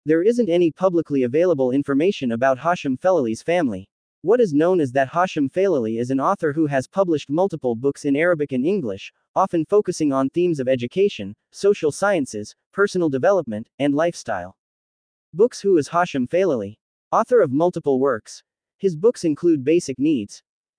There isn't any publicly available information about Hashim Felali's family. What is known is that Hashim Felali is an author who has published multiple books in Arabic and English, often focusing on themes of education, social sciences, personal development, and lifestyle. Books. Who is Hashim Felali? Author of multiple works. His books include Basic Needs,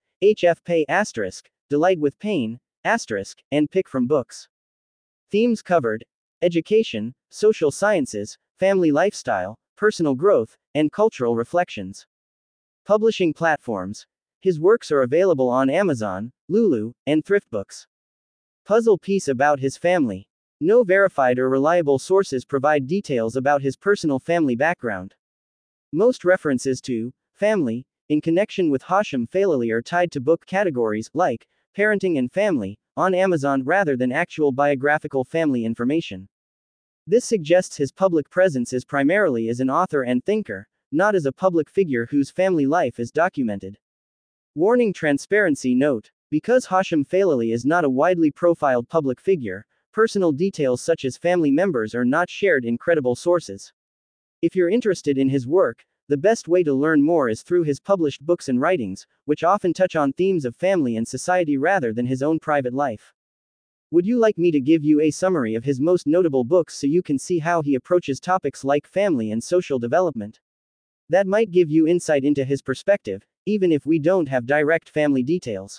HF Pay *, Delight with Pain *, and Pick from Books. Themes covered: education, social sciences, family lifestyle, personal growth, and cultural reflections. Publishing platforms. His works are available on Amazon, Lulu, and ThriftBooks. Puzzle piece about his family. No verified or reliable sources provide details about his personal family background. Most references to family in connection with Hashim Felali are tied to book categories like parenting and family on Amazon rather than actual biographical family information. This suggests his public presence is primarily as an author and thinker, not as a public figure whose family life is documented. Warning: transparency note. Because Hashim Felali is not a widely profiled public figure, personal details such as family members are not shared in credible sources. If you're interested in his work, the best way to learn more is through his published books and writings, which often touch on themes of family and society rather than his own private life. Would you like me to give you a summary of his most notable books so you can see how he approaches topics like family and social development? That might give you insight into his perspective, even if we don't have direct family details.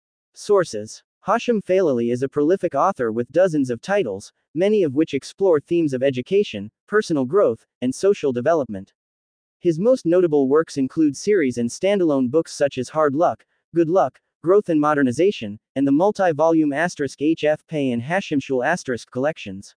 Sources. Hashim Felali is a prolific author with dozens of titles, many of which explore themes of education, personal growth, and social development. His most notable works include series and standalone books such as Hard Luck, Good Luck, Growth and Modernization, and the multi-volume *HF Pay and Hashimshul * collections.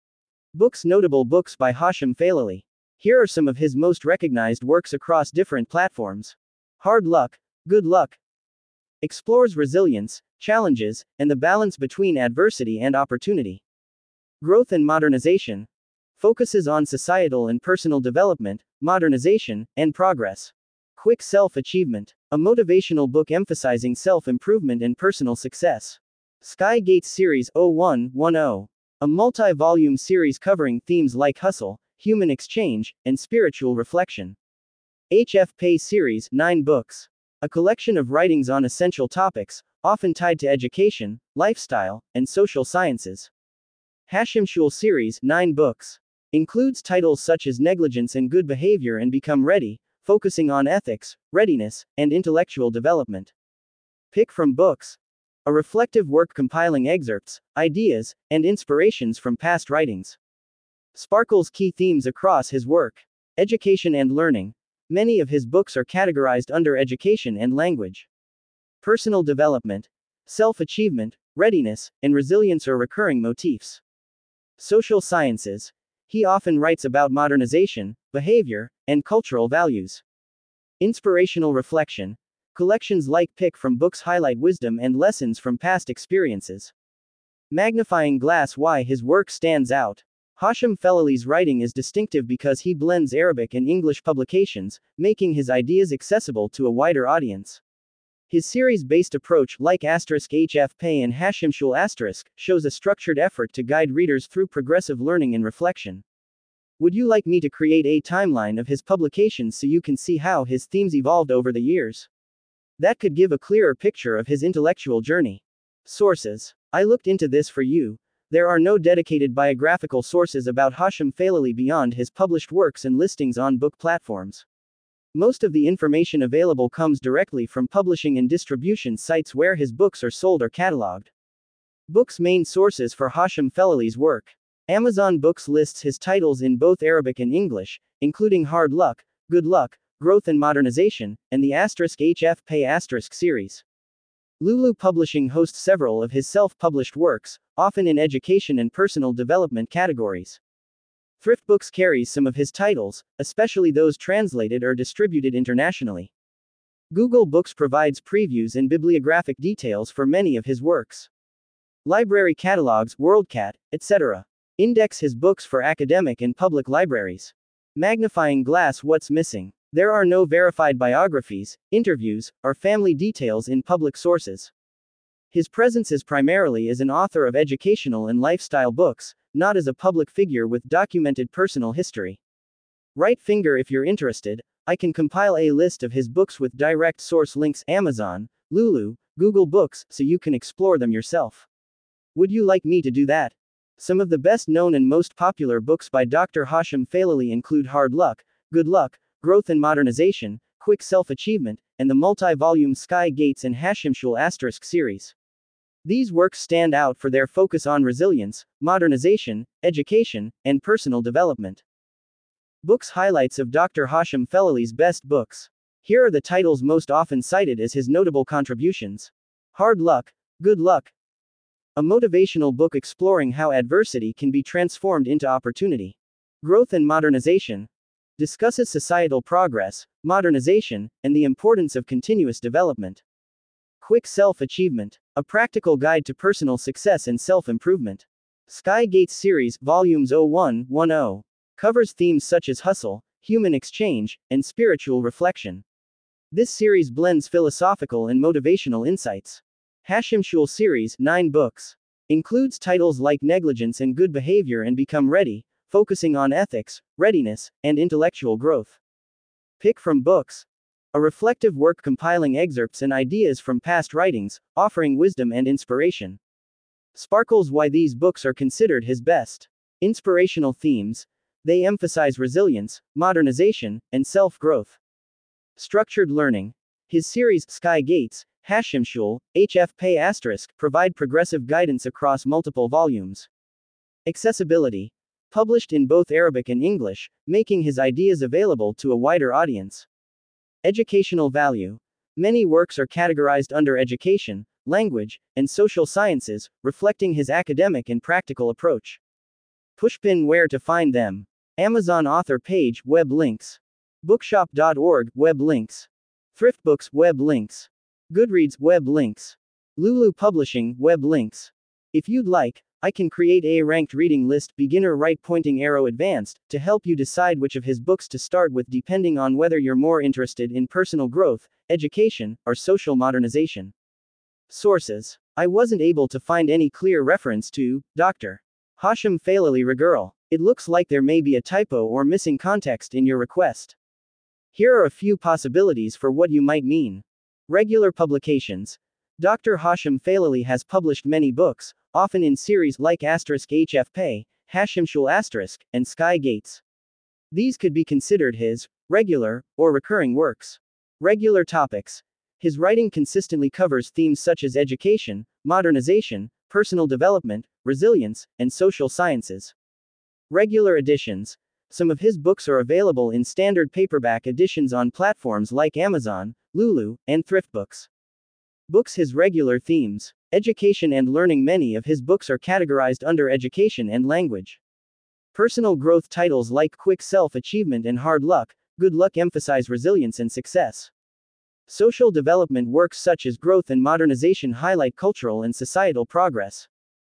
Books. Notable books by Hashim Felali. Here are some of his most recognized works across different platforms. Hard Luck, Good Luck explores resilience, challenges, and the balance between adversity and opportunity. Growth and Modernization focuses on societal and personal development, modernization, and progress. Quick Self-Achievement, a motivational book emphasizing self-improvement and personal success. Sky Gates Series 0110, a multi-volume series covering themes like hustle, human exchange, and spiritual reflection. HF Pay Series 9 books, a collection of writings on essential topics, often tied to education, lifestyle, and social sciences. Hashimshul Series 9 books includes titles such as Negligence and Good Behavior and Become Ready, focusing on ethics, readiness, and intellectual development. Pick from Books, a reflective work compiling excerpts, ideas, and inspirations from past writings. Sparkles key themes across his work. Education and learning. Many of his books are categorized under education and language. Personal development, self-achievement, readiness, and resilience are recurring motifs. Social sciences. He often writes about modernization, behavior, and cultural values. Inspirational reflection. Collections like Pick from Books highlight wisdom and lessons from past experiences. Magnifying glass. Why his work stands out. Hashim Felali's writing is distinctive because he blends Arabic and English publications, making his ideas accessible to a wider audience. His series-based approach, like *HF Pay and Hashimshul *, shows a structured effort to guide readers through progressive learning and reflection. Would you like me to create a timeline of his publications so you can see how his themes evolved over the years? That could give a clearer picture of his intellectual journey. Sources. I looked into this for you. There are no dedicated biographical sources about Hashim Felali beyond his published works and listings on book platforms. Most of the information available comes directly from publishing and distribution sites where his books are sold or cataloged. Books. Main sources for Hashim Felali's work. Amazon Books lists his titles in both Arabic and English, including Hard Luck, Good Luck, Growth and Modernization, and the *HF Pay series. Lulu Publishing hosts several of his self-published works, often in education and personal development categories. ThriftBooks carries some of his titles, especially those translated or distributed internationally. Google Books provides previews and bibliographic details for many of his works. Library catalogs, WorldCat, etc. index his books for academic and public libraries. Magnifying glass. What's missing? There are no verified biographies, interviews, or family details in public sources. His presence is primarily as an author of educational and lifestyle books, not as a public figure with documented personal history. Right finger if you're interested. I can compile a list of his books with direct source links Amazon, Lulu, Google Books, so you can explore them yourself. Would you like me to do that? Some of the best known and most popular books by Dr. Hashim Falali include Hard Luck, Good Luck, Growth and Modernization, Quick Self-Achievement, and the multi-volume Sky Gates and Hashimshul * series. These works stand out for their focus on resilience, modernization, education, and personal development. Books highlights of Dr. Hashim Falali's best books. Here are the titles most often cited as his notable contributions. Hard Luck, Good Luck. A motivational book exploring how adversity can be transformed into opportunity. Growth and Modernization discusses societal progress, modernization, and the importance of continuous development. Quick Self-Achievement, a practical guide to personal success and self-improvement. Sky Gates Series, Volumes 01-10, covers themes such as hustle, human exchange, and spiritual reflection. This series blends philosophical and motivational insights. Hashimshul series, 9 books, includes titles like Negligence and Good Behavior and Become Ready, focusing on ethics, readiness, and intellectual growth. Pick from Books, a reflective work compiling excerpts and ideas from past writings, offering wisdom and inspiration. Sparkles why these books are considered his best. Inspirational themes, they emphasize resilience, modernization, and self-growth. Structured learning, his series, Sky Gates, Hashimshul, HF * provide progressive guidance across multiple volumes. Accessibility, published in both Arabic and English, making his ideas available to a wider audience. Educational value, many works are categorized under education, language, and social sciences, reflecting his academic and practical approach. Pushpin where to find them. Amazon author page, web links. Bookshop.org, web links. ThriftBooks, web links. Goodreads, web links. Lulu Publishing, web links. If you'd like, I can create a ranked reading list, beginner, right pointing arrow, advanced, to help you decide which of his books to start with depending on whether you're more interested in personal growth, education, or social modernization. Sources. I wasn't able to find any clear reference to Dr. Hashim Falali Regerl. It looks like there may be a typo or missing context in your request. Here are a few possibilities for what you might mean. Regular publications. Dr. Hashim Falali has published many books, often in series like *HF, Hashimshul *, and Sky Gates. These could be considered his regular or recurring works. Regular topics. His writing consistently covers themes such as education, modernization, personal development, resilience, and social sciences. Regular editions. Some of his books are available in standard paperback editions on platforms like Amazon, Lulu, and ThriftBooks. Books his regular themes. Education and learning. Many of his books are categorized under education and language. Personal growth titles like Quick Self-Achievement and Hard Luck, Good Luck emphasize resilience and success. Social development works such as Growth and Modernization highlight cultural and societal progress.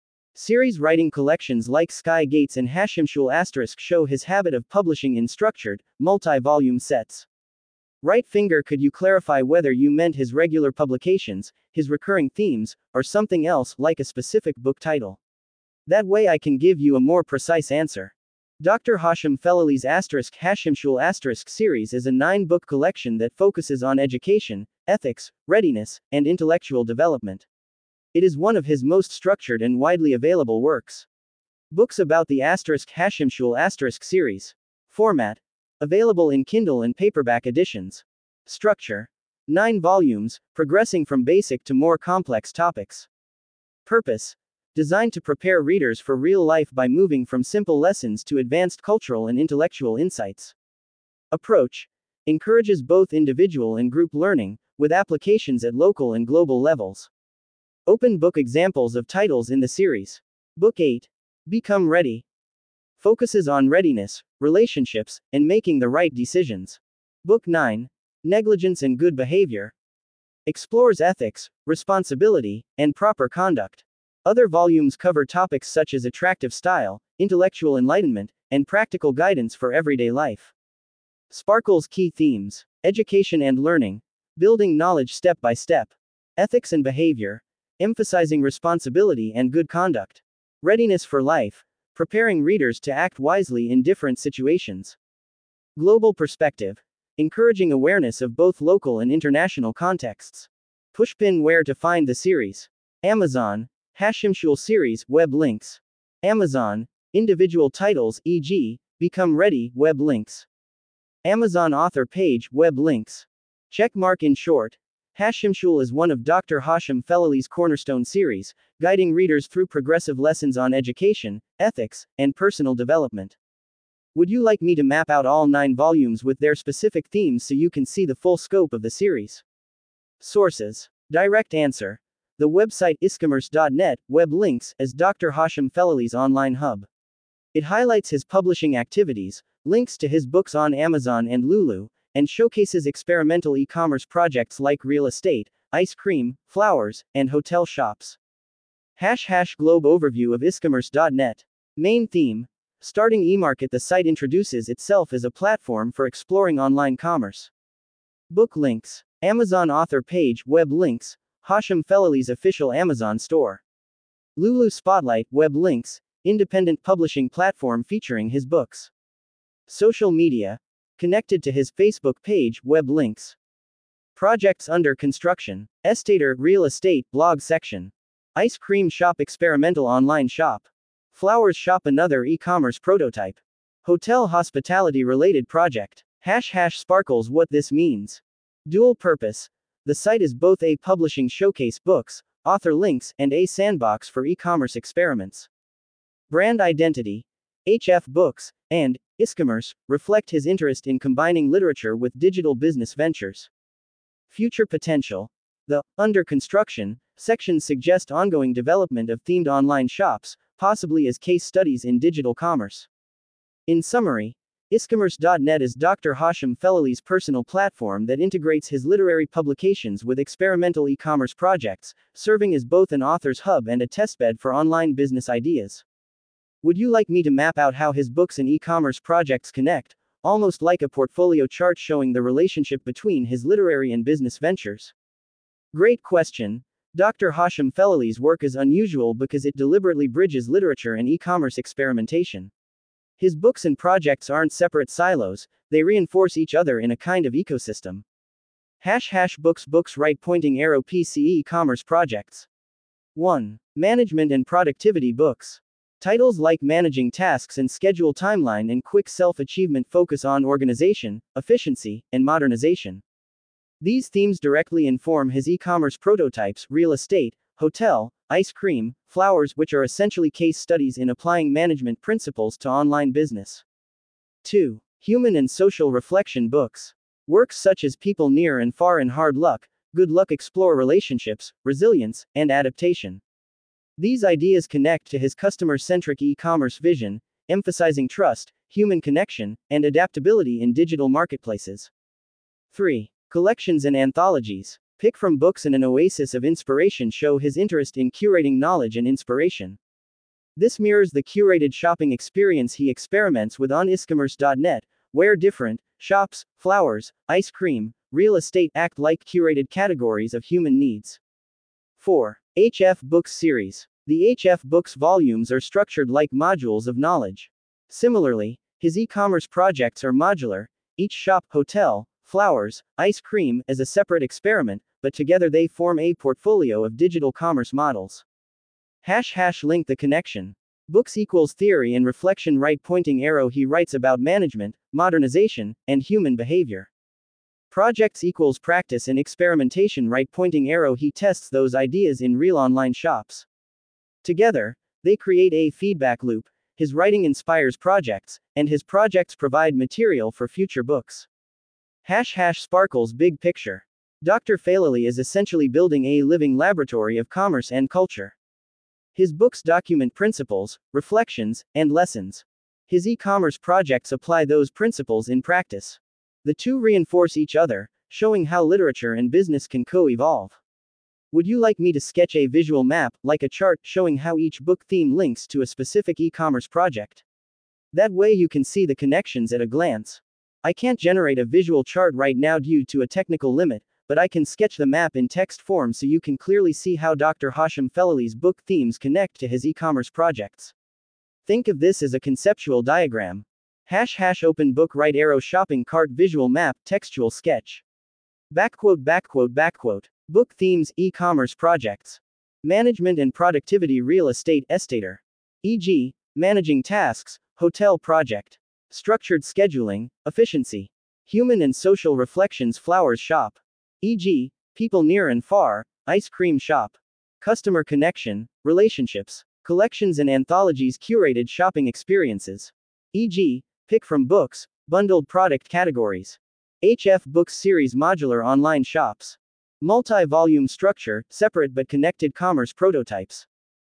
Series writing collections like Sky Gates and Hashimshul * show his habit of publishing in structured, multi-volume sets. Right finger, could you clarify whether you meant his regular publications, his recurring themes, or something else, like a specific book title? That way I can give you a more precise answer. Dr. Hashim Falali's * Hashimshul * series is a 9-book collection that focuses on education, ethics, readiness, and intellectual development. It is one of his most structured and widely available works. Books about the * Hashimshul * series. Format. Available in Kindle and paperback editions. Structure. 9 volumes, progressing from basic to more complex topics. Purpose. Designed to prepare readers for real life by moving from simple lessons to advanced cultural and intellectual insights. Approach. Encourages both individual and group learning, with applications at local and global levels. Open book examples of titles in the series. Book 8. Become Ready. Focuses on readiness, relationships, and making the right decisions. Book 9. Negligence and Good Behavior. Explores ethics, responsibility, and proper conduct. Other volumes cover topics such as attractive style, intellectual enlightenment, and practical guidance for everyday life. Sparkle's key themes. Education and learning. Building knowledge step by step. Ethics and behavior. Emphasizing responsibility and good conduct. Readiness for life. Preparing readers to act wisely in different situations. Global perspective. Encouraging awareness of both local and international contexts. Pushpin where to find the series. Amazon. Hashimshul series, web links. Amazon. Individual titles, e.g., Become Ready, web links. Amazon author page, web links. Checkmark in short. Hashimshul is one of Dr. Hashim Felali's cornerstone series, guiding readers through progressive lessons on education, ethics, and personal development. Would you like me to map out all 9 volumes with their specific themes so you can see the full scope of the series? Sources. Direct answer. The website iscommerce.net, web links, as Dr. Hashim Felali's online hub. It highlights his publishing activities, links to his books on Amazon and Lulu, and showcases experimental e-commerce projects like real estate, ice cream, flowers, and hotel shops. Globe overview of iscommerce.net. Main theme. Starting eMarket. The site introduces itself as a platform for exploring online commerce. Book links. Amazon author page, web links. Hashim Felali's official Amazon store. Lulu Spotlight, web links. Independent publishing platform featuring his books. Social media. Connected to his Facebook page, web links. Projects under construction. Estater, real estate, blog section. Ice cream shop, experimental online shop. Flowers shop, another e-commerce prototype. Hotel hospitality related project. Sparkles. What this means. Dual purpose. The site is both a publishing showcase, books, author links, and a sandbox for e-commerce experiments. Brand identity. HF Books and iscommerce reflect his interest in combining literature with digital business ventures. Future potential. The under construction sections suggest ongoing development of themed online shops, possibly as case studies in digital commerce. In summary, iscommerce.net is Dr. Hashim Felali's personal platform that integrates his literary publications with experimental e-commerce projects, serving as both an author's hub and a testbed for online business ideas. Would you like me to map out how his books and e-commerce projects connect, almost like a portfolio chart showing the relationship between his literary and business ventures? Great question. Dr. Hashim Felali's work is unusual because it deliberately bridges literature and e-commerce experimentation. His books and projects aren't separate silos, they reinforce each other in a kind of ecosystem. Books right pointing arrow PC e-commerce projects. 1. Management and productivity books. Titles like Managing Tasks and Schedule Timeline and Quick Self-Achievement focus on organization, efficiency, and modernization. These themes directly inform his e-commerce prototypes, real estate, hotel, ice cream, flowers, which are essentially case studies in applying management principles to online business. 2. Human and social reflection books. Works such as People Near and Far and Hard Luck, Good Luck explore relationships, resilience, and adaptation. These ideas connect to his customer-centric e-commerce vision, emphasizing trust, human connection, and adaptability in digital marketplaces. 3. Collections and anthologies. Pick from books and an oasis of inspiration show his interest in curating knowledge and inspiration. This mirrors the curated shopping experience he experiments with on iscommerce.net, where different shops, flowers, ice cream, real estate act like curated categories of human needs. 4. HF Books series. The HF Books volumes are structured like modules of knowledge. Similarly, his e-commerce projects are modular, each shop, hotel, flowers, ice cream as a separate experiment, but together they form a portfolio of digital commerce models. Link the connection. Books equals theory and reflection right pointing arrow. He writes about management, modernization, and human behavior. Projects equals practice and experimentation right pointing arrow. He tests those ideas in real online shops. Together, they create a feedback loop. His writing inspires projects, and his projects provide material for future books. Sparkles big picture. Dr. Felali is essentially building a living laboratory of commerce and culture. His books document principles, reflections, and lessons. His e-commerce projects apply those principles in practice. The two reinforce each other, showing how literature and business can co-evolve. Would you like me to sketch a visual map, like a chart, showing how each book theme links to a specific e-commerce project? That way you can see the connections at a glance. I can't generate a visual chart right now due to a technical limit, but I can sketch the map in text form so you can clearly see how Dr. Hashim Felali's book themes connect to his e-commerce projects. Think of this as a conceptual diagram. Open book right arrow shopping cart visual map textual sketch. Book themes e-commerce projects. Management and productivity real estate estater. E.g., managing tasks, hotel project. Structured scheduling, efficiency. Human and social reflections flowers shop. E.g., people near and far, ice cream shop. Customer connection, relationships. Collections and anthologies curated shopping experiences. E.g., pick from books, bundled product categories. HF Books series modular online shops. Multi-volume structure, separate but connected commerce prototypes.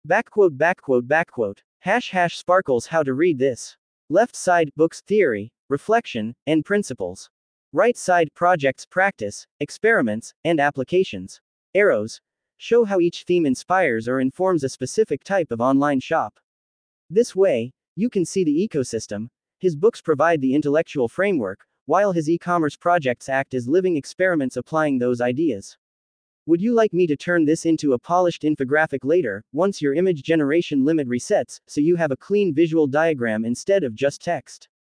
Sparkles how to read this. Left side books theory, reflection, and principles. Right side projects practice, experiments, and applications. Arrows show how each theme inspires or informs a specific type of online shop. This way, you can see the ecosystem. His books provide the intellectual framework, while his e-commerce projects act as living experiments applying those ideas. Would you like me to turn this into a polished infographic later, once your image generation limit resets, so you have a clean visual diagram instead of just text?